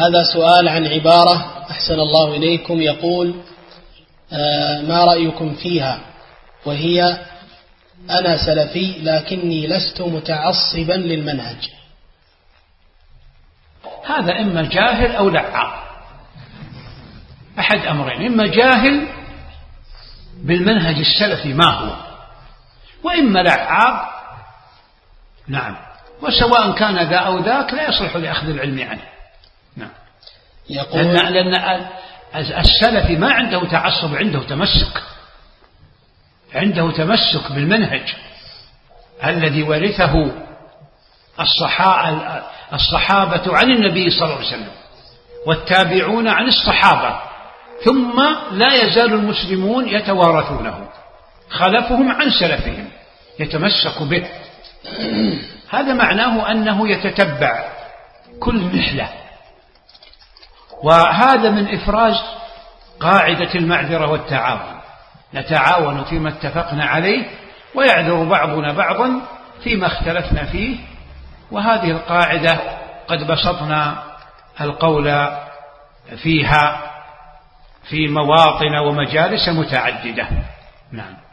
هذا سؤال عن عبارة أحسن الله إليكم، يقول ما رأيكم فيها، وهي أنا سلفي لكني لست متعصبا للمنهج. هذا إما جاهل أو لعاب، أحد أمرين، إما جاهل بالمنهج السلفي ما هو، وإما لعاب. نعم، وسواء كان ذا أو ذاك لا يصلح لأخذ العلم عنه. نعم، لأن السلفي ما عنده تعصب، عنده تمسك بالمنهج الذي ورثه الصحابة عن النبي صلى الله عليه وسلم والتابعون عن الصحابة، ثم لا يزال المسلمون يتوارثونه، خلفهم عن سلفهم يتمسك به. هذا معناه أنه يتتبع كل محلة، وهذا من إفراز قاعدة المعذرة والتعاون، نتعاون فيما اتفقنا عليه ويعذر بعضنا بعضا فيما اختلفنا فيه. وهذه القاعدة قد بسطنا القول فيها في مواطن ومجالس متعددة. نعم.